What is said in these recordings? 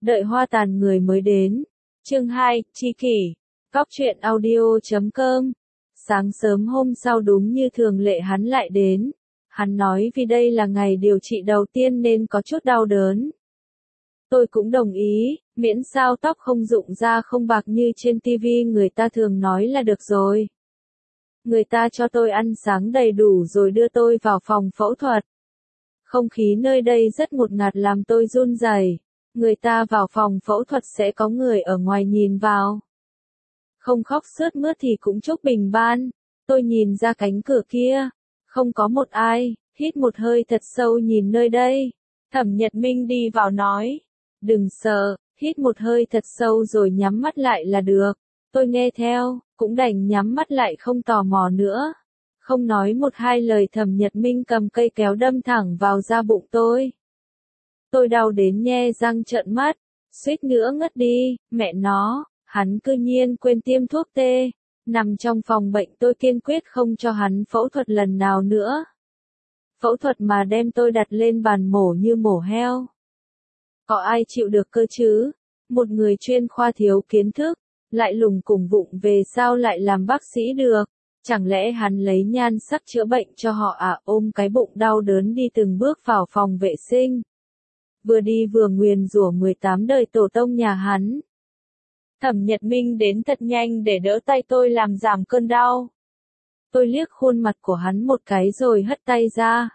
Đợi hoa tàn người mới đến. Chương 2, Chi kỷ. Góc truyện audio.com. Sáng sớm hôm sau đúng như thường lệ hắn lại đến. Hắn nói vì đây là ngày điều trị đầu tiên nên có chút đau đớn. Tôi cũng đồng ý, miễn sao tóc không rụng ra không bạc như trên TV người ta thường nói là được rồi. Người ta cho tôi ăn sáng đầy đủ rồi đưa tôi vào phòng phẫu thuật. Không khí nơi đây rất ngột ngạt làm tôi run rẩy. Người ta vào phòng phẫu thuật sẽ có người ở ngoài nhìn vào. Không khóc sướt mướt thì cũng chúc bình ban. Tôi nhìn ra cánh cửa kia. Không có một ai, hít một hơi thật sâu nhìn nơi đây. Thẩm Nhật Minh đi vào nói. Đừng sợ, hít một hơi thật sâu rồi nhắm mắt lại là được. Tôi nghe theo, cũng đành nhắm mắt lại không tò mò nữa. Không nói một hai lời Thẩm Nhật Minh cầm cây kéo đâm thẳng vào da bụng tôi. Tôi đau đến nhe răng trợn mắt, suýt nữa ngất đi, mẹ nó, hắn cư nhiên quên tiêm thuốc tê. Nằm trong phòng bệnh tôi kiên quyết không cho hắn phẫu thuật lần nào nữa. Phẫu thuật mà đem tôi đặt lên bàn mổ như mổ heo. Có ai chịu được cơ chứ? Một người chuyên khoa thiếu kiến thức, lại lùng củng vụng về sao lại làm bác sĩ được? Chẳng lẽ hắn lấy nhan sắc chữa bệnh cho họ à? Ôm cái bụng đau đớn đi từng bước vào phòng vệ sinh. Vừa đi vừa nguyền rủa 18 đời tổ tông nhà hắn. Thẩm Nhật Minh đến thật nhanh để đỡ tay tôi làm giảm cơn đau. Tôi liếc khuôn mặt của hắn một cái rồi hất tay ra.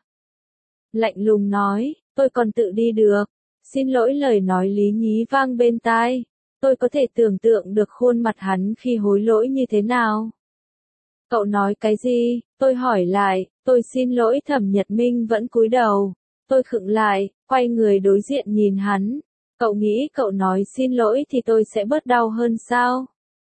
Lạnh lùng nói, tôi còn tự đi được. Xin lỗi lời nói lý nhí vang bên tai. Tôi có thể tưởng tượng được khuôn mặt hắn khi hối lỗi như thế nào. Cậu nói cái gì? Tôi hỏi lại, tôi xin lỗi. Thẩm Nhật Minh vẫn cúi đầu. Tôi khựng lại, quay người đối diện nhìn hắn. Cậu nghĩ cậu nói xin lỗi thì tôi sẽ bớt đau hơn sao?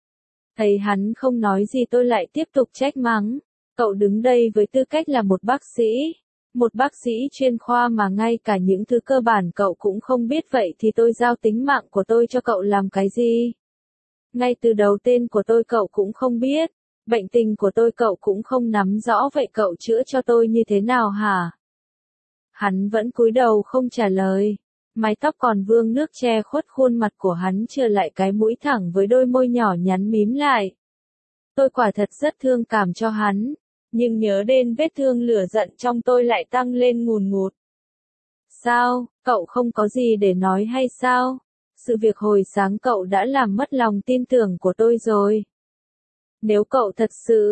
Thấy hắn không nói gì tôi lại tiếp tục trách mắng. Cậu đứng đây với tư cách là một bác sĩ. Một bác sĩ chuyên khoa mà ngay cả những thứ cơ bản cậu cũng không biết, vậy thì tôi giao tính mạng của tôi cho cậu làm cái gì? Ngay từ đầu tên của tôi cậu cũng không biết. Bệnh tình của tôi cậu cũng không nắm rõ, vậy cậu chữa cho tôi như thế nào hả? Hắn vẫn cúi đầu không trả lời. Mái tóc còn vương nước che khuất khuôn mặt của hắn, trừ lại cái mũi thẳng với đôi môi nhỏ nhắn mím lại. Tôi quả thật rất thương cảm cho hắn, nhưng nhớ đến vết thương lửa giận trong tôi lại tăng lên ngùn ngụt. Sao, cậu không có gì để nói hay sao? Sự việc hồi sáng cậu đã làm mất lòng tin tưởng của tôi rồi. Nếu cậu thật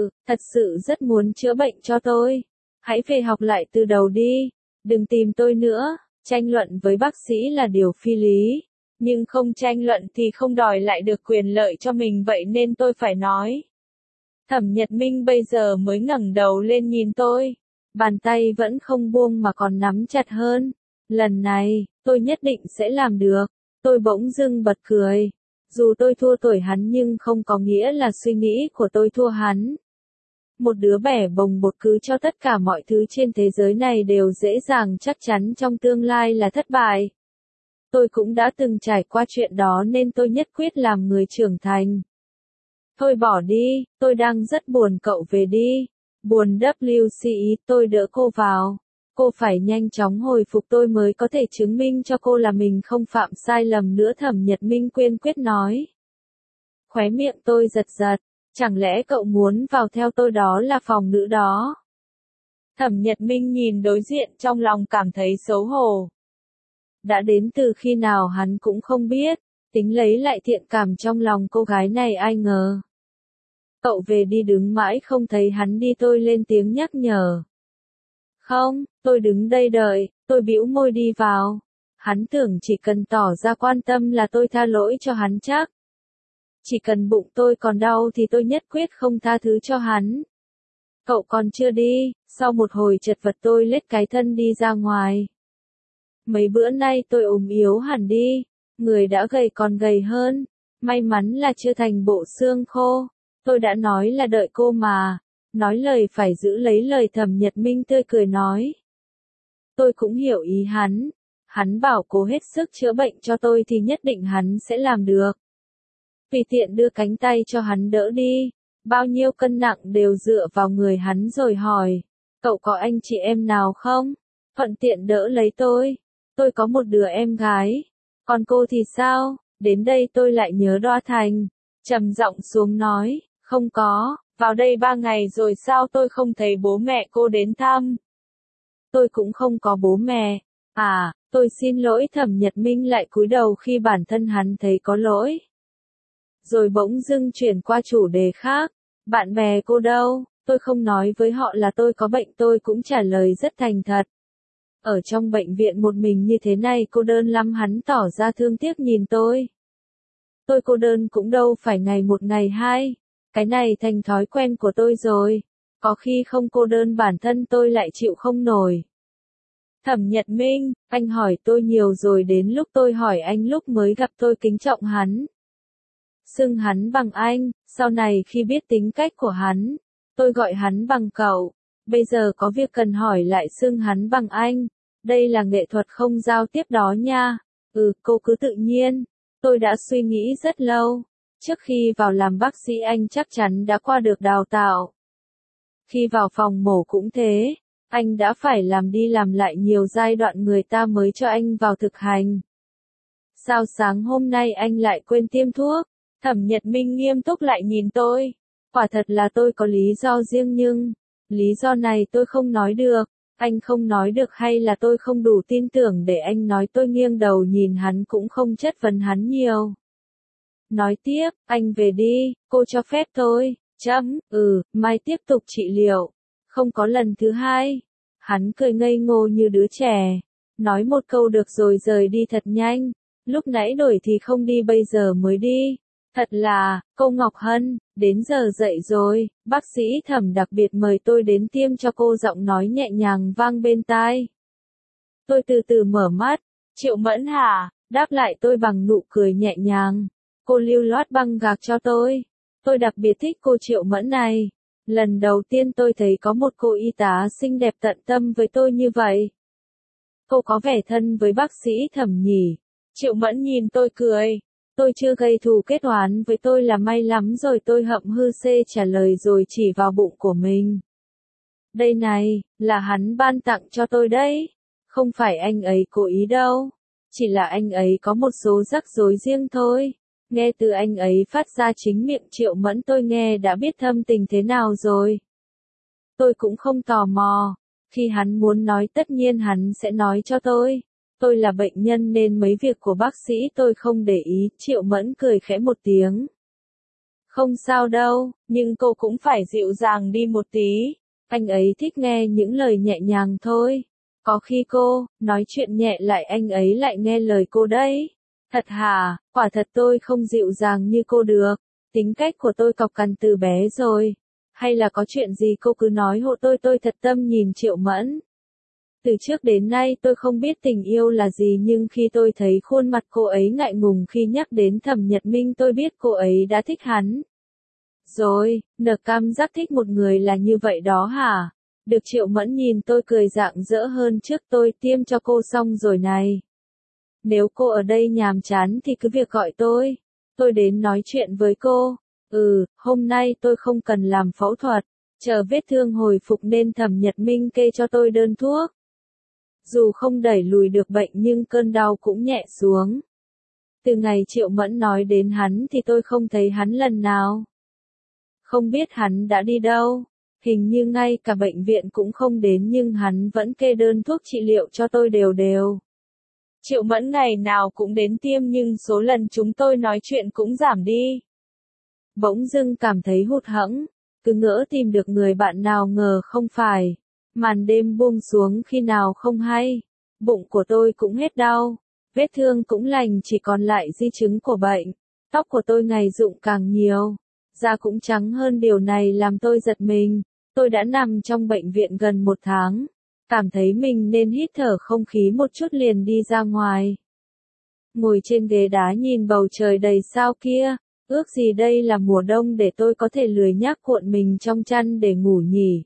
sự rất muốn chữa bệnh cho tôi, hãy về học lại từ đầu đi, đừng tìm tôi nữa. Tranh luận với bác sĩ là điều phi lý, nhưng không tranh luận thì không đòi lại được quyền lợi cho mình, vậy nên tôi phải nói. Thẩm Nhật Minh bây giờ mới ngẩng đầu lên nhìn tôi, bàn tay vẫn không buông mà còn nắm chặt hơn. Lần này, tôi nhất định sẽ làm được. Tôi bỗng dưng bật cười. Dù tôi thua tuổi hắn nhưng không có nghĩa là suy nghĩ của tôi thua hắn. Một đứa bẻ bồng bột cứ cho tất cả mọi thứ trên thế giới này đều dễ dàng chắc chắn trong tương lai là thất bại. Tôi cũng đã từng trải qua chuyện đó nên tôi nhất quyết làm người trưởng thành. Thôi bỏ đi, tôi đang rất buồn, cậu về đi. Buồn WC, tôi đỡ cô vào. Cô phải nhanh chóng hồi phục tôi mới có thể chứng minh cho cô là mình không phạm sai lầm nữa, Thẩm Nhật Minh kiên quyết nói. Khóe miệng tôi giật giật. Chẳng lẽ cậu muốn vào theo tôi, đó là phòng nữ đó? Thẩm Nhật Minh nhìn đối diện trong lòng cảm thấy xấu hổ. Đã đến từ khi nào hắn cũng không biết, tính lấy lại thiện cảm trong lòng cô gái này ai ngờ. Cậu về đi, đứng mãi không thấy hắn đi, tôi lên tiếng nhắc nhở. Không, tôi đứng đây đợi, tôi bĩu môi đi vào. Hắn tưởng chỉ cần tỏ ra quan tâm là tôi tha lỗi cho hắn chắc. Chỉ cần bụng tôi còn đau thì tôi nhất quyết không tha thứ cho hắn. Cậu còn chưa đi, sau một hồi chật vật tôi lết cái thân đi ra ngoài. Mấy bữa nay tôi ốm yếu hẳn đi, người đã gầy còn gầy hơn, may mắn là chưa thành bộ xương khô. Tôi đã nói là đợi cô mà, nói lời phải giữ lấy lời. Thẩm Nhật Minh tươi cười nói. Tôi cũng hiểu ý hắn bảo cố hết sức chữa bệnh cho tôi thì nhất định hắn sẽ làm được. Tùy tiện đưa cánh tay cho hắn đỡ đi, bao nhiêu cân nặng đều dựa vào người hắn rồi hỏi, cậu có anh chị em nào không? Thuận tiện đỡ lấy tôi có một đứa em gái. Còn cô thì sao? Đến đây tôi lại nhớ Đoa Thành. Trầm giọng xuống nói, không có, vào đây 3 ngày rồi sao tôi không thấy bố mẹ cô đến thăm? Tôi cũng không có bố mẹ. À, tôi xin lỗi. Thẩm Nhật Minh lại cúi đầu khi bản thân hắn thấy có lỗi. Rồi bỗng dưng chuyển qua chủ đề khác. Bạn bè cô đâu? Tôi không nói với họ là tôi có bệnh, tôi cũng trả lời rất thành thật. Ở trong bệnh viện một mình như thế này cô đơn lắm. Hắn tỏ ra thương tiếc nhìn tôi. Tôi cô đơn cũng đâu phải ngày một ngày hai. Cái này thành thói quen của tôi rồi. Có khi không cô đơn bản thân tôi lại chịu không nổi. Thẩm Nhật Minh, anh hỏi tôi nhiều rồi, đến lúc tôi hỏi anh lúc mới gặp tôi kính trọng hắn. Xưng hắn bằng anh, sau này khi biết tính cách của hắn, tôi gọi hắn bằng cậu. Bây giờ có việc cần hỏi lại xưng hắn bằng anh. Đây là nghệ thuật không giao tiếp đó nha. Cô cứ tự nhiên. Tôi đã suy nghĩ rất lâu. Trước khi vào làm bác sĩ anh chắc chắn đã qua được đào tạo. Khi vào phòng mổ cũng thế. Anh đã phải làm đi làm lại nhiều giai đoạn người ta mới cho anh vào thực hành. Sao sáng hôm nay anh lại quên tiêm thuốc? Thẩm Nhật Minh nghiêm túc lại nhìn tôi. Quả thật là tôi có lý do riêng nhưng, lý do này tôi không nói được. Anh không nói được hay là tôi không đủ tin tưởng để anh nói? Tôi nghiêng đầu nhìn hắn cũng không chất vấn hắn nhiều. Nói tiếp, anh về đi, cô cho phép thôi. Mai tiếp tục trị liệu. Không có lần thứ hai. Hắn cười ngây ngô như đứa trẻ. Nói một câu được rồi rời đi thật nhanh. Lúc nãy đổi thì không đi, bây giờ mới đi. Thật là, cô Ngọc Hân, đến giờ dậy rồi, bác sĩ Thẩm đặc biệt mời tôi đến tiêm cho cô. Giọng nói nhẹ nhàng vang bên tai. Tôi từ từ mở mắt. Triệu Mẫn hả? Đáp lại tôi bằng nụ cười nhẹ nhàng. Cô lưu loát băng gạc cho tôi. Tôi đặc biệt thích cô Triệu Mẫn này. Lần đầu tiên tôi thấy có một cô y tá xinh đẹp tận tâm với tôi như vậy. Cô có vẻ thân với bác sĩ Thẩm nhỉ? Triệu Mẫn nhìn tôi cười. Tôi chưa gây thù kết oán với tôi là may lắm rồi. Tôi hậm hư trả lời rồi chỉ vào bụng của mình. Đây này, là hắn ban tặng cho tôi đấy. Không phải anh ấy cố ý đâu. Chỉ là anh ấy có một số rắc rối riêng thôi. Nghe từ anh ấy phát ra chính miệng Triệu Mẫn tôi nghe đã biết thâm tình thế nào rồi. Tôi cũng không tò mò. Khi hắn muốn nói tất nhiên hắn sẽ nói cho tôi. Tôi là bệnh nhân nên mấy việc của bác sĩ tôi không để ý. Triệu Mẫn cười khẽ một tiếng. Không sao đâu, nhưng cô cũng phải dịu dàng đi một tí. Anh ấy thích nghe những lời nhẹ nhàng thôi. Có khi cô nói chuyện nhẹ lại anh ấy lại nghe lời cô đấy. Thật hả? Quả thật tôi không dịu dàng như cô được. Tính cách của tôi cọc cằn từ bé rồi. Hay là có chuyện gì cô cứ nói hộ tôi. Tôi thật tâm nhìn Triệu Mẫn. Từ trước đến nay tôi không biết tình yêu là gì, nhưng khi tôi thấy khuôn mặt cô ấy ngại ngùng khi nhắc đến Thẩm Nhật Minh tôi biết cô ấy đã thích hắn. Rồi, cảm giác thích một người là như vậy đó hả? Được. Triệu Mẫn nhìn tôi cười rạng rỡ hơn trước. Tôi tiêm cho cô xong rồi này. Nếu cô ở đây nhàm chán thì cứ việc gọi tôi. Tôi đến nói chuyện với cô. Hôm nay tôi không cần làm phẫu thuật. Chờ vết thương hồi phục nên Thẩm Nhật Minh kê cho tôi đơn thuốc. Dù không đẩy lùi được bệnh nhưng cơn đau cũng nhẹ xuống. Từ ngày Triệu Mẫn nói đến hắn thì tôi không thấy hắn lần nào. Không biết hắn đã đi đâu. Hình như ngay cả bệnh viện cũng không đến, nhưng hắn vẫn kê đơn thuốc trị liệu cho tôi đều đều. Triệu Mẫn ngày nào cũng đến tiêm nhưng số lần chúng tôi nói chuyện cũng giảm đi. Bỗng dưng cảm thấy hụt hẫng, cứ ngỡ tìm được người bạn nào ngờ không phải. Màn đêm buông xuống khi nào không hay. Bụng của tôi cũng hết đau. Vết thương cũng lành, chỉ còn lại di chứng của bệnh. Tóc của tôi ngày rụng càng nhiều. Da cũng trắng hơn, điều này làm tôi giật mình. Tôi đã nằm trong bệnh viện gần 1 tháng. Cảm thấy mình nên hít thở không khí một chút liền đi ra ngoài. Ngồi trên ghế đá nhìn bầu trời đầy sao kia. Ước gì đây là mùa đông để tôi có thể lười nhác cuộn mình trong chăn để ngủ nhỉ.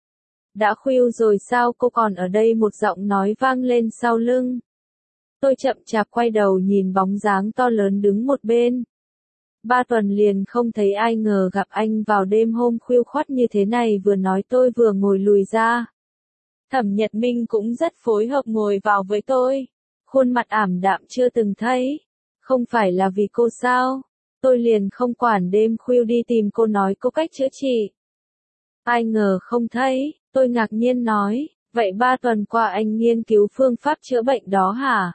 Đã khuya rồi sao cô còn ở đây? Một giọng nói vang lên sau lưng. Tôi chậm chạp quay đầu nhìn bóng dáng to lớn đứng một bên. 3 tuần liền không thấy ai, ngờ gặp anh vào đêm hôm khuya khoắt như thế này. Vừa nói tôi vừa ngồi lùi ra. Thẩm Nhật Minh cũng rất phối hợp ngồi vào với tôi. khuôn mặt ảm đạm chưa từng thấy. Không phải là vì cô sao? Tôi liền không quản đêm khuya đi tìm cô nói cô cách chữa trị. Ai ngờ không thấy, tôi ngạc nhiên nói, vậy 3 tuần qua anh nghiên cứu phương pháp chữa bệnh đó hả?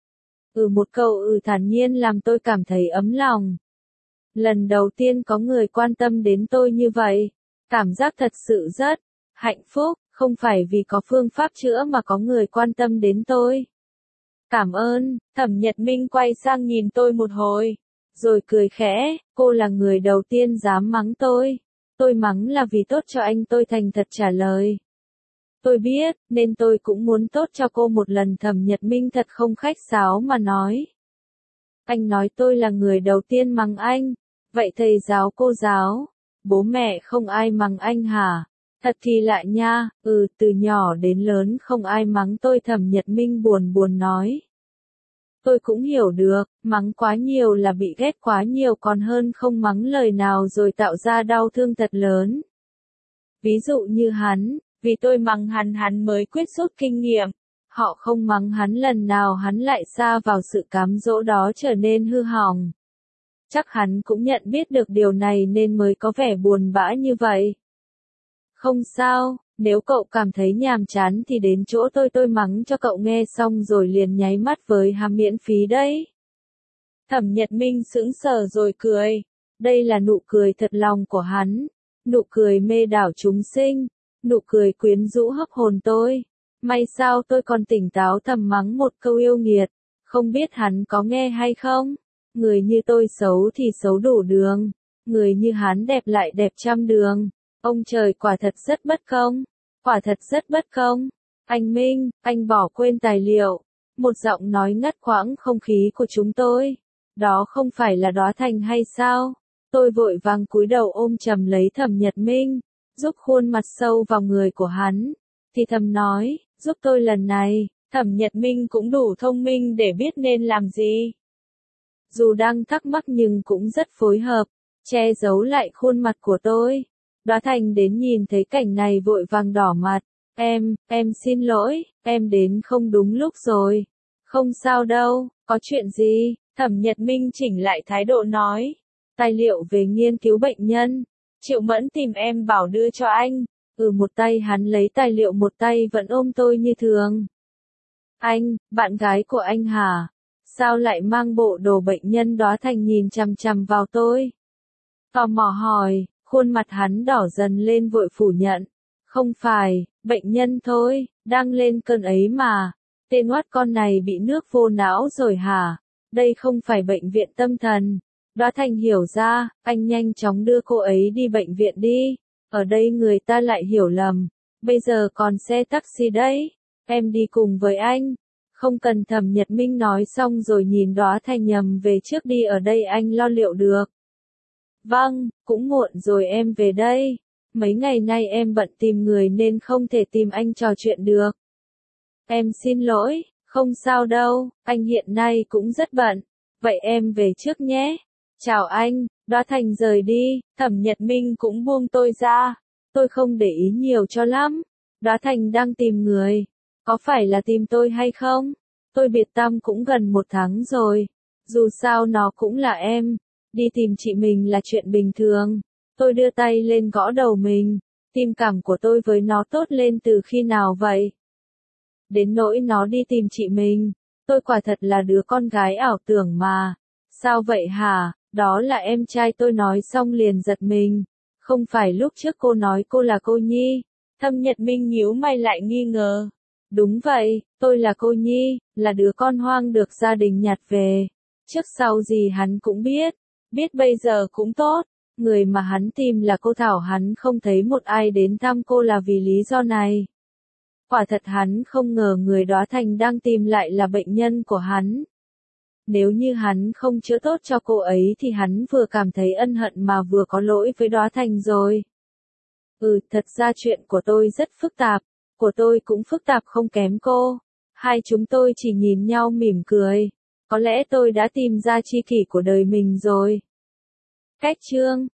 Một câu thản nhiên làm tôi cảm thấy ấm lòng. Lần đầu tiên có người quan tâm đến tôi như vậy, cảm giác thật sự rất hạnh phúc, không phải vì có phương pháp chữa mà có người quan tâm đến tôi. Cảm ơn, Thẩm Nhật Minh quay sang nhìn tôi một hồi, rồi cười khẽ, cô là người đầu tiên dám mắng tôi. Tôi mắng là vì tốt cho anh, tôi thành thật trả lời. Tôi biết, nên tôi cũng muốn tốt cho cô một lần. Thẩm Nhật Minh thật không khách sáo mà nói. Anh nói tôi là người đầu tiên mắng anh, vậy thầy giáo cô giáo, bố mẹ không ai mắng anh hả? Thật thì lại nha, từ nhỏ đến lớn không ai mắng tôi. Thẩm Nhật Minh buồn buồn nói. Tôi cũng hiểu được, mắng quá nhiều là bị ghét quá nhiều còn hơn không mắng lời nào rồi tạo ra đau thương thật lớn. Ví dụ như hắn, vì tôi mắng hắn mới quyết rút kinh nghiệm. Họ không mắng hắn lần nào hắn lại sa vào sự cám dỗ đó trở nên hư hỏng. Chắc hắn cũng nhận biết được điều này nên mới có vẻ buồn bã như vậy. Không sao, nếu cậu cảm thấy nhàm chán thì đến chỗ tôi mắng cho cậu nghe xong rồi liền nháy mắt với ham miễn phí đấy. Thẩm Nhật Minh sững sờ rồi cười. Đây là nụ cười thật lòng của hắn. Nụ cười mê đảo chúng sinh. Nụ cười quyến rũ hấp hồn tôi. May sao tôi còn tỉnh táo thầm mắng một câu yêu nghiệt. Không biết hắn có nghe hay không? Người như tôi xấu thì xấu đủ đường. Người như hắn đẹp lại đẹp trăm đường. Ông trời quả thật rất bất công. Quả thật rất bất công. Anh Minh, anh bỏ quên tài liệu. Một giọng nói ngắt quãng không khí của chúng tôi. Đó không phải là Đóa Thành hay sao? Tôi vội vàng cúi đầu ôm chầm lấy Thẩm Nhật Minh, giúp khuôn mặt sâu vào người của hắn. Thì thầm nói, giúp tôi lần này. Thẩm Nhật Minh cũng đủ thông minh để biết nên làm gì. Dù đang thắc mắc nhưng cũng rất phối hợp, che giấu lại khuôn mặt của tôi. Đóa Thành đến nhìn thấy cảnh này vội vàng đỏ mặt. Em xin lỗi, em đến không đúng lúc rồi. Không sao đâu, có chuyện gì? Thẩm Nhật Minh chỉnh lại thái độ nói. Tài liệu về nghiên cứu bệnh nhân. Triệu Mẫn tìm em bảo đưa cho anh. Một tay hắn lấy tài liệu một tay vẫn ôm tôi như thường. Anh, bạn gái của anh hả? Sao lại mang bộ đồ bệnh nhân? Đóa Thành nhìn chằm chằm vào tôi. Tò mò hỏi, khuôn mặt hắn đỏ dần lên vội phủ nhận. Không phải, bệnh nhân thôi, đang lên cơn ấy mà. Tên oát con này bị nước vô não rồi hả? Đây không phải bệnh viện tâm thần. Đóa Thành hiểu ra, anh nhanh chóng đưa cô ấy đi bệnh viện đi. Ở đây người ta lại hiểu lầm. Bây giờ còn xe taxi đấy. Em đi cùng với anh. Không cần. Thẩm Nhật Minh nói xong rồi nhìn Đóa Thành nhầm về trước đi, ở đây anh lo liệu được. Vâng, cũng muộn rồi em về đây. Mấy ngày nay em bận tìm người nên không thể tìm anh trò chuyện được. Em xin lỗi, không sao đâu, anh hiện nay cũng rất bận. Vậy em về trước nhé. Chào anh. Đóa Thành rời đi, Thẩm Nhật Minh cũng buông tôi ra. Tôi không để ý nhiều cho lắm. Đóa Thành đang tìm người. Có phải là tìm tôi hay không? Tôi biệt tâm cũng gần 1 tháng rồi. Dù sao nó cũng là em. Đi tìm chị mình là chuyện bình thường. Tôi đưa tay lên gõ đầu mình. Tình cảm của tôi với nó tốt lên từ khi nào vậy? Đến nỗi nó đi tìm chị mình. Tôi quả thật là đứa con gái ảo tưởng mà. Sao vậy hả? Đó là em trai tôi. Nói xong liền giật mình. Không phải lúc trước cô nói cô là cô Nhi. Thẩm Nhật Minh nhíu mày lại nghi ngờ. Đúng vậy, tôi là cô Nhi, là đứa con hoang được gia đình nhặt về. Trước sau gì hắn cũng biết. Biết bây giờ cũng tốt. Người mà hắn tìm là cô Thảo. Hắn không thấy một ai đến thăm cô là vì lý do này. Quả thật hắn không ngờ người Đóa Thành đang tìm lại là bệnh nhân của hắn. Nếu như hắn không chữa tốt cho cô ấy thì hắn vừa cảm thấy ân hận mà vừa có lỗi với Đóa Thành rồi. Thật ra chuyện của tôi rất phức tạp. Của tôi cũng phức tạp không kém cô. Hai chúng tôi chỉ nhìn nhau mỉm cười. Có lẽ tôi đã tìm ra tri kỷ của đời mình rồi. Cách chương